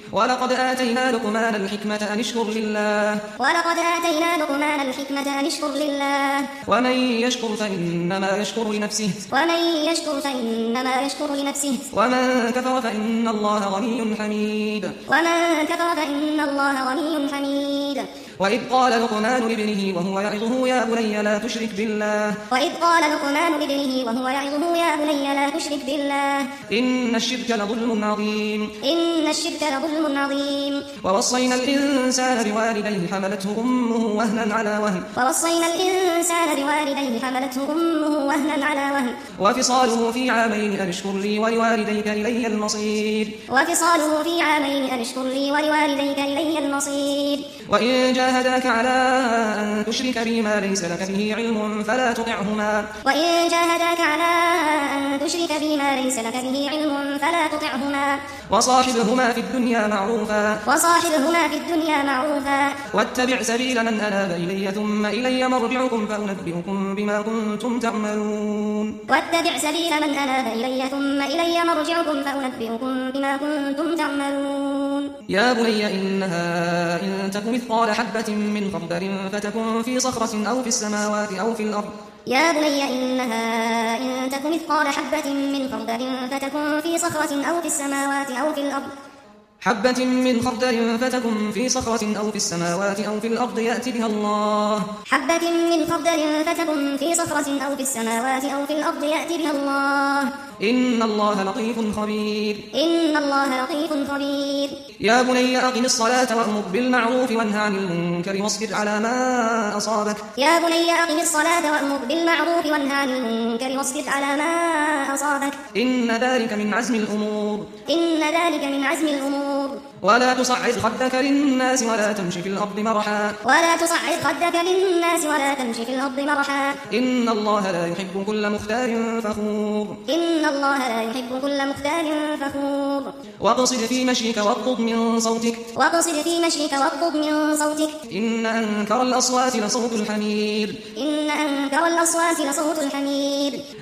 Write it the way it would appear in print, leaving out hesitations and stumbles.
ولقد آتينا لقمان الحكمة أن اشكر لله ومن يشكر فإنما يشكر لنفسه ومن كفر فإن الله غني حميد وإذ قال لقمان لابنه وهو يعظه يا بني لا تشرك بالله إن الشرك لظلم عظيم ووصينا الإنسان بوالديه حملته أمه وهنا على وهن وفصاله في عامين أن اشكر لي ولوالديك إلي المصير وإن جاهداك على أن تشرك بي ما ليس لك به علم فلا تطعهما وصاحبهما في الدنيا معروفا واتبع سبيل من أناب إلي ثم إلي مرجعكم فأنبئكم بما كنتم تعملون يا بني إنها إن تك مثقال حبة من خردل فتكن في صخرة أو في السماوات أو في الأرض حبة من خردل فتكن في صخرة أو في السماوات أو في الأرض يأتي بها الله إن الله لطيف خبير يا بني أقم الصلاة وأمر بالمعروف وانه عن المنكر واصبر على ما أصابك إن ذلك من عزم الأمور ولا تصعد خدك للناس ولا تمشي في الأرض مرحا إن الله لا يحب كل مختال فخور واقصد في مشيك واغضض من صوتك إن أنكر الأصوات لصوت الحمير